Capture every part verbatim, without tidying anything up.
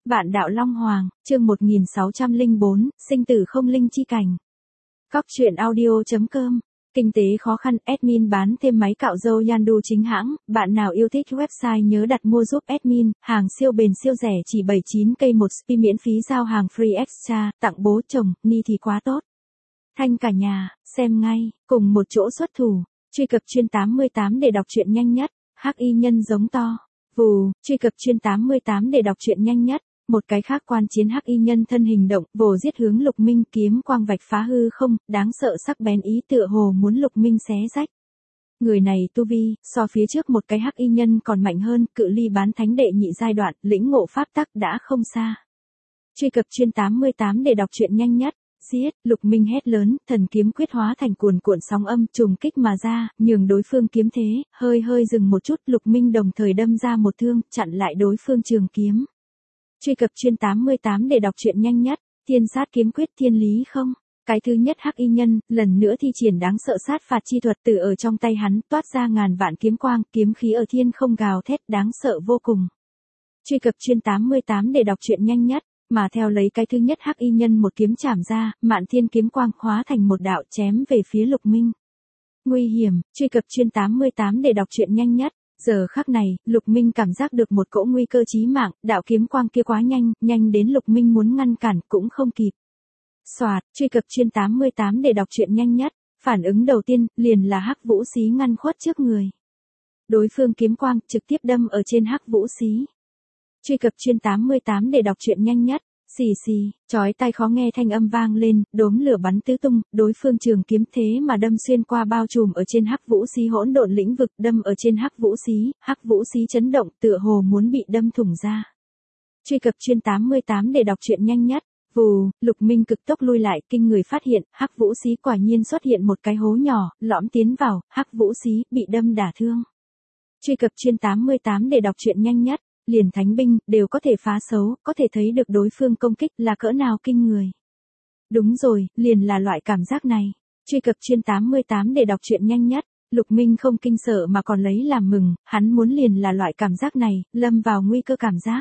Vạn đạo Long Hoàng, chương một nghìn sáu trăm lẻ bốn, sinh tử không linh chi cảnh. Cóc truyện audio chấm com. Kinh tế khó khăn, admin bán thêm máy cạo râu Yandu chính hãng, bạn nào yêu thích website nhớ đặt mua giúp admin, hàng siêu bền siêu rẻ chỉ bảy mươi chín k một spi miễn phí giao hàng free extra, tặng bố chồng, ni thì quá tốt. Thanh cả nhà, xem ngay, cùng một chỗ xuất thủ, truy cập chuyên tám mươi tám để đọc truyện nhanh nhất, hắc y nhân giống to, vù, truy cập chuyên tám mươi tám để đọc truyện nhanh nhất. Một cái khác quan chiến hắc y nhân thân hình động, vồ giết hướng Lục Minh, kiếm quang vạch phá hư không, đáng sợ sắc bén ý tựa hồ muốn Lục Minh xé rách. Người này tu vi, so phía trước một cái hắc y nhân còn mạnh hơn, cự ly bán thánh đệ nhị giai đoạn, lĩnh ngộ pháp tắc đã không xa. Truy cập chuyên tám mươi tám để đọc truyện nhanh nhất. Giết, Lục Minh hét lớn, thần kiếm quyết hóa thành cuồn cuộn sóng âm trùng kích mà ra, nhường đối phương kiếm thế, hơi hơi dừng một chút, Lục Minh đồng thời đâm ra một thương, chặn lại đối phương trường kiếm. Truy cập chuyên tám mươi tám để đọc truyện nhanh nhất, thiên sát kiếm quyết thiên lý không. Cái thứ nhất hắc y nhân, lần nữa thi triển đáng sợ sát phạt chi thuật từ ở trong tay hắn, toát ra ngàn vạn kiếm quang, kiếm khí ở thiên không gào thét đáng sợ vô cùng. Truy cập chuyên tám mươi tám để đọc truyện nhanh nhất, mà theo lấy cái thứ nhất hắc y nhân một kiếm chảm ra, mạn thiên kiếm quang hóa thành một đạo chém về phía Lục Minh. Nguy hiểm, truy cập chuyên tám mươi tám để đọc truyện nhanh nhất. Giờ khắc này, Lục Minh cảm giác được một cỗ nguy cơ chí mạng, đạo kiếm quang kia quá nhanh, nhanh đến Lục Minh muốn ngăn cản cũng không kịp. Soạt, truy cập chuyên tám mươi tám để đọc truyện nhanh nhất, phản ứng đầu tiên, liền là hắc vũ xí ngăn khuất trước người. Đối phương kiếm quang trực tiếp đâm ở trên hắc vũ xí. Truy cập chuyên tám mươi tám để đọc truyện nhanh nhất. Xì xì, chói tai khó nghe thanh âm vang lên, đốm lửa bắn tứ tung, đối phương trường kiếm thế mà đâm xuyên qua bao trùm ở trên hắc vũ xí hỗn độn lĩnh vực, đâm ở trên hắc vũ xí, hắc vũ xí chấn động, tựa hồ muốn bị đâm thủng ra. Truy cập chuyên tám mươi tám để đọc truyện nhanh nhất. Vù, Lục Minh cực tốc lui lại, kinh người phát hiện, hắc vũ xí quả nhiên xuất hiện một cái hố nhỏ, lõm tiến vào, hắc vũ xí bị đâm đả thương. Truy cập chuyên tám mươi tám để đọc truyện nhanh nhất. Liền thánh binh, đều có thể phá xấu, có thể thấy được đối phương công kích là cỡ nào kinh người. Đúng rồi, liền là loại cảm giác này. Truy cập chuyên tám mươi tám để đọc truyện nhanh nhất. Lục Minh không kinh sợ mà còn lấy làm mừng, hắn muốn liền là loại cảm giác này, lâm vào nguy cơ cảm giác.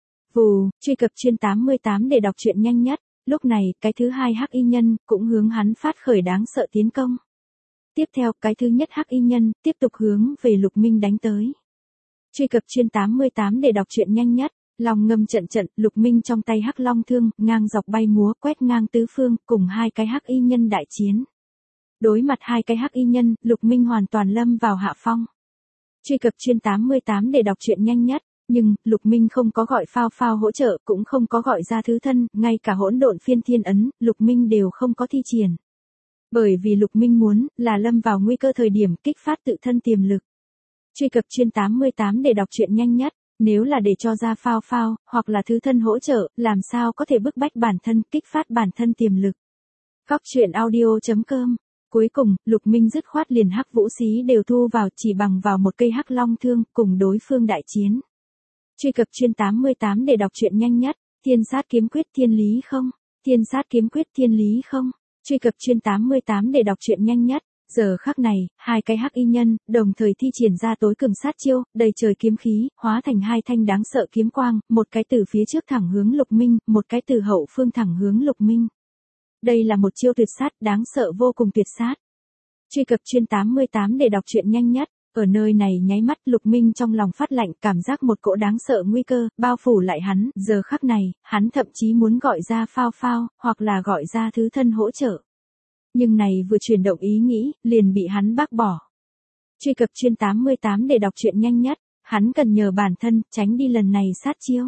Vù, truy cập chuyên tám mươi tám để đọc truyện nhanh nhất. Lúc này, cái thứ hai hắc y nhân, cũng hướng hắn phát khởi đáng sợ tiến công. Tiếp theo, cái thứ nhất hắc y nhân, tiếp tục hướng về Lục Minh đánh tới. Truy cập chuyên tám mươi tám để đọc truyện nhanh nhất, lòng ngâm trận trận, Lục Minh trong tay hắc long thương, ngang dọc bay múa, quét ngang tứ phương, cùng hai cái hắc y nhân đại chiến. Đối mặt hai cái hắc y nhân, Lục Minh hoàn toàn lâm vào hạ phong. Truy cập chuyên tám mươi tám để đọc truyện nhanh nhất, nhưng, Lục Minh không có gọi phao phao hỗ trợ, cũng không có gọi ra thứ thân, ngay cả hỗn độn phiên thiên ấn, Lục Minh đều không có thi triển. Bởi vì Lục Minh muốn, là lâm vào nguy cơ thời điểm kích phát tự thân tiềm lực. Truy cập chuyên tám mươi tám để đọc truyện nhanh nhất, nếu là để cho ra phao phao, hoặc là thứ thân hỗ trợ, làm sao có thể bức bách bản thân, kích phát bản thân tiềm lực. Cóc truyện audio chấm com. Cuối cùng, Lục Minh dứt khoát liền hắc vũ xí đều thu vào, chỉ bằng vào một cây hắc long thương, cùng đối phương đại chiến. Truy cập chuyên tám mươi tám để đọc truyện nhanh nhất, thiên sát kiếm quyết thiên lý không, thiên sát kiếm quyết thiên lý không. Truy cập chuyên tám mươi tám để đọc truyện nhanh nhất. Giờ khắc này, hai cái hắc y nhân, đồng thời thi triển ra tối cường sát chiêu, đầy trời kiếm khí, hóa thành hai thanh đáng sợ kiếm quang, một cái từ phía trước thẳng hướng Lục Minh, một cái từ hậu phương thẳng hướng Lục Minh. Đây là một chiêu tuyệt sát, đáng sợ vô cùng tuyệt sát. Truy cập chuyên tám mươi tám để đọc truyện nhanh nhất, ở nơi này nháy mắt Lục Minh trong lòng phát lạnh, cảm giác một cỗ đáng sợ nguy cơ, bao phủ lại hắn, giờ khắc này, hắn thậm chí muốn gọi ra phao phao, hoặc là gọi ra thứ thân hỗ trợ. Nhưng này vừa chuyển động ý nghĩ, liền bị hắn bác bỏ. Truy cập chuyên tám mươi tám để đọc truyện nhanh nhất, hắn cần nhờ bản thân, tránh đi lần này sát chiêu.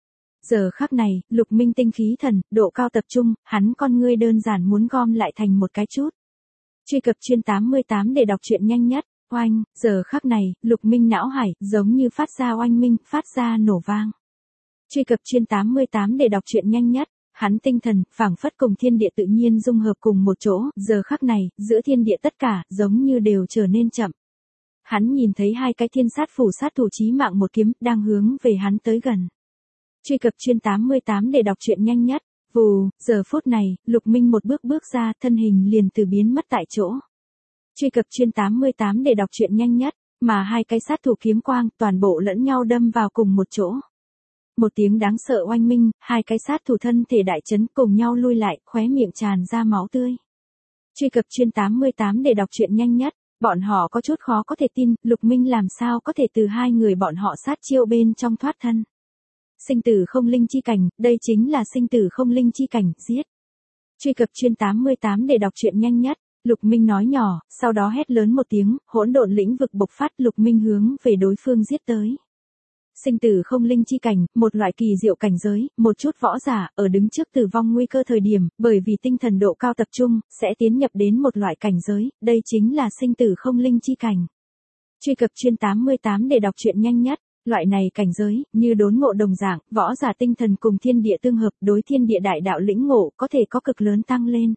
Giờ khắc này, Lục Minh tinh khí thần, độ cao tập trung, hắn con ngươi đơn giản muốn gom lại thành một cái chút. Truy cập chuyên tám mươi tám để đọc truyện nhanh nhất, oanh, giờ khắc này, Lục Minh não hải, giống như phát ra oanh minh, phát ra nổ vang. Truy cập chuyên tám mươi tám để đọc truyện nhanh nhất. Hắn tinh thần, phảng phất cùng thiên địa tự nhiên dung hợp cùng một chỗ, giờ khắc này, giữa thiên địa tất cả, giống như đều trở nên chậm. Hắn nhìn thấy hai cái thiên sát phủ sát thủ chí mạng một kiếm, đang hướng về hắn tới gần. Truy cập chuyên tám mươi tám để đọc truyện nhanh nhất, vù, giờ phút này, Lục Minh một bước bước ra, thân hình liền từ biến mất tại chỗ. Truy cập chuyên tám mươi tám để đọc truyện nhanh nhất, mà hai cái sát thủ kiếm quang, toàn bộ lẫn nhau đâm vào cùng một chỗ. một tiếng đáng sợ oanh minh, hai cái sát thủ thân thể đại chấn cùng nhau lui lại, khóe miệng tràn ra máu tươi. Truy cập chuyên tám mươi tám để đọc truyện nhanh nhất, bọn họ có chút khó có thể tin, Lục Minh làm sao có thể từ hai người bọn họ sát chiêu bên trong thoát thân. Sinh tử không linh chi cảnh, đây chính là sinh tử không linh chi cảnh, giết. Truy cập chuyên tám mươi tám để đọc truyện nhanh nhất, Lục Minh nói nhỏ, sau đó hét lớn một tiếng, hỗn độn lĩnh vực bộc phát, Lục Minh hướng về đối phương giết tới. Sinh tử không linh chi cảnh, một loại kỳ diệu cảnh giới, một chút võ giả, ở đứng trước tử vong nguy cơ thời điểm, bởi vì tinh thần độ cao tập trung, sẽ tiến nhập đến một loại cảnh giới, đây chính là sinh tử không linh chi cảnh. Truy cập chuyên tám mươi tám để đọc truyện nhanh nhất, loại này cảnh giới, như đốn ngộ đồng dạng, võ giả tinh thần cùng thiên địa tương hợp, đối thiên địa đại đạo lĩnh ngộ, có thể có cực lớn tăng lên.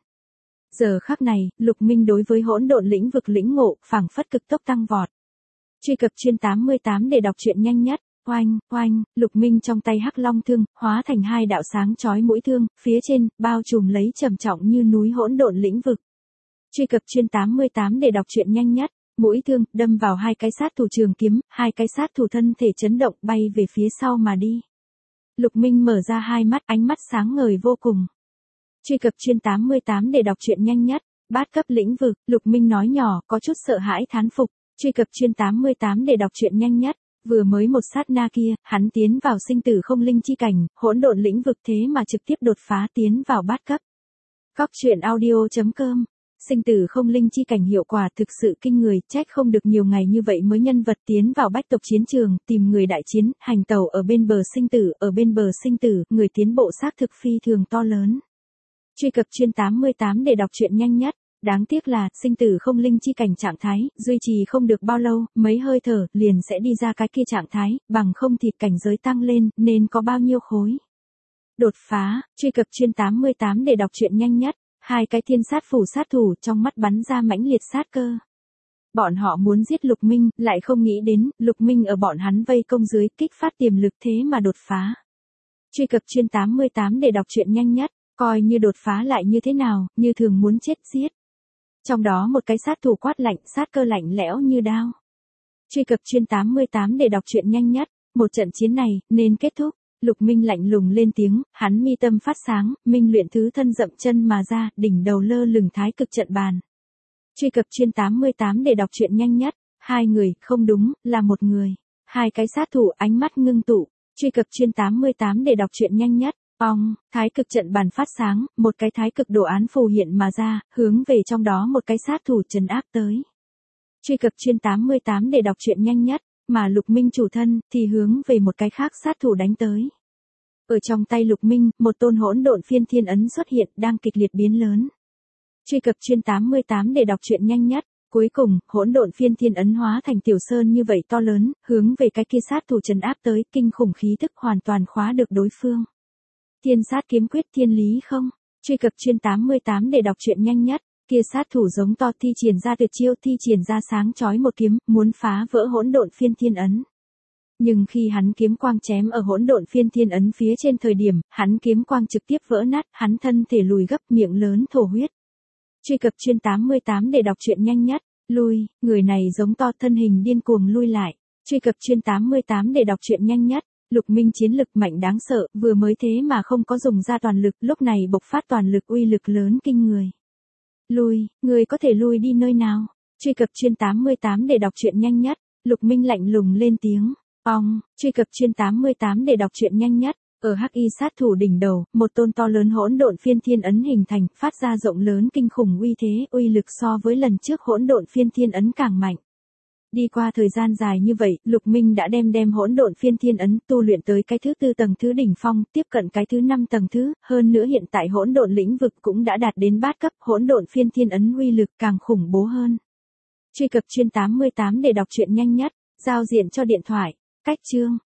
Giờ khắc này, Lục Minh đối với hỗn độn lĩnh vực lĩnh ngộ, phảng phất cực tốc tăng vọt. Truy cập chuyên tám mươi tám để đọc truyện nhanh nhất. Oanh, oanh, Lục Minh trong tay hắc long thương, hóa thành hai đạo sáng chói mũi thương, phía trên, bao trùm lấy trầm trọng như núi hỗn độn lĩnh vực. Truy cập chuyên tám mươi tám để đọc truyện nhanh nhất, mũi thương, đâm vào hai cái sát thủ trường kiếm, hai cái sát thủ thân thể chấn động bay về phía sau mà đi. Lục Minh mở ra hai mắt, ánh mắt sáng ngời vô cùng. Truy cập chuyên tám mươi tám để đọc truyện nhanh nhất, bát cấp lĩnh vực, Lục Minh nói nhỏ, có chút sợ hãi thán phục. Truy cập chuyên tám mươi tám để đọc truyện nhanh nhất. Vừa mới một sát na kia, hắn tiến vào sinh tử không linh chi cảnh, hỗn độn lĩnh vực thế mà trực tiếp đột phá tiến vào bát cấp. Cóc truyện audio chấm com. Sinh tử không linh chi cảnh hiệu quả thực sự kinh người, trách không được nhiều ngày như vậy mới nhân vật tiến vào bách tộc chiến trường, tìm người đại chiến, hành tẩu ở bên bờ sinh tử, ở bên bờ sinh tử, người tiến bộ xác thực phi thường to lớn. Truy cập chuyên tám mươi tám để đọc truyện nhanh nhất. Đáng tiếc là, sinh tử không linh chi cảnh trạng thái, duy trì không được bao lâu, mấy hơi thở, liền sẽ đi ra cái kia trạng thái, bằng không thì cảnh giới tăng lên, nên có bao nhiêu khối. Đột phá, truy cập chuyên tám mươi tám để đọc truyện nhanh nhất, hai cái thiên sát phủ sát thủ trong mắt bắn ra mãnh liệt sát cơ. Bọn họ muốn giết Lục Minh, lại không nghĩ đến, Lục Minh ở bọn hắn vây công dưới, kích phát tiềm lực thế mà đột phá. Truy cập chuyên tám mươi tám để đọc truyện nhanh nhất, coi như đột phá lại như thế nào, như thường muốn chết giết. Trong đó một cái sát thủ quát lạnh, sát cơ lạnh lẽo như đao. Truy cập chuyên tám mươi tám để đọc truyện nhanh nhất, một trận chiến này, nên kết thúc. Lục Minh lạnh lùng lên tiếng, hắn mi tâm phát sáng, minh luyện thứ thân dậm chân mà ra, đỉnh đầu lơ lửng thái cực trận bàn. Truy cập chuyên tám mươi tám để đọc truyện nhanh nhất, hai người, không đúng, là một người. Hai cái sát thủ ánh mắt ngưng tụ. Truy cập chuyên tám mươi tám để đọc truyện nhanh nhất. Ong, thái cực trận bàn phát sáng, một cái thái cực đồ án phù hiện mà ra, hướng về trong đó một cái sát thủ trấn áp tới. Truy cập chuyên tám mươi tám để đọc truyện nhanh nhất, mà Lục Minh chủ thân, thì hướng về một cái khác sát thủ đánh tới. Ở trong tay Lục Minh, một tôn hỗn độn phiên thiên ấn xuất hiện, đang kịch liệt biến lớn. Truy cập chuyên tám mươi tám để đọc truyện nhanh nhất, cuối cùng, hỗn độn phiên thiên ấn hóa thành tiểu sơn như vậy to lớn, hướng về cái kia sát thủ trấn áp tới, kinh khủng khí tức hoàn toàn khóa được đối phương. Thiên sát kiếm quyết thiên lý không? Truy cập chuyên tám mươi tám để đọc truyện nhanh nhất, kia sát thủ giống to thi triển ra tuyệt chiêu, thi triển ra sáng chói một kiếm, muốn phá vỡ hỗn độn phiên thiên ấn. Nhưng khi hắn kiếm quang chém ở hỗn độn phiên thiên ấn phía trên thời điểm, hắn kiếm quang trực tiếp vỡ nát, hắn thân thể lùi gấp, miệng lớn thổ huyết. Truy cập chuyên tám mươi tám để đọc truyện nhanh nhất, lui, người này giống to thân hình điên cuồng lui lại. Truy cập chuyên tám mươi tám để đọc truyện nhanh nhất. Lục Minh chiến lực mạnh đáng sợ, vừa mới thế mà không có dùng ra toàn lực, lúc này bộc phát toàn lực uy lực lớn kinh người. Lui, người có thể lui đi nơi nào? Truy cập chuyên tám mươi tám để đọc truyện nhanh nhất, Lục Minh lạnh lùng lên tiếng. Ong, truy cập chuyên tám mươi tám để đọc truyện nhanh nhất, ở hắc y sát thủ đỉnh đầu, một tôn to lớn hỗn độn phiên thiên ấn hình thành, phát ra rộng lớn kinh khủng uy thế, uy lực so với lần trước hỗn độn phiên thiên ấn càng mạnh. Đi qua thời gian dài như vậy, Lục Minh đã đem đem hỗn độn phiên thiên ấn tu luyện tới cái thứ tư tầng thứ đỉnh phong, tiếp cận cái thứ năm tầng thứ, hơn nữa hiện tại hỗn độn lĩnh vực cũng đã đạt đến bát cấp, hỗn độn phiên thiên ấn uy lực càng khủng bố hơn. Truy cập chuyên tám mươi tám để đọc truyện nhanh nhất, giao diện cho điện thoại, cách chương.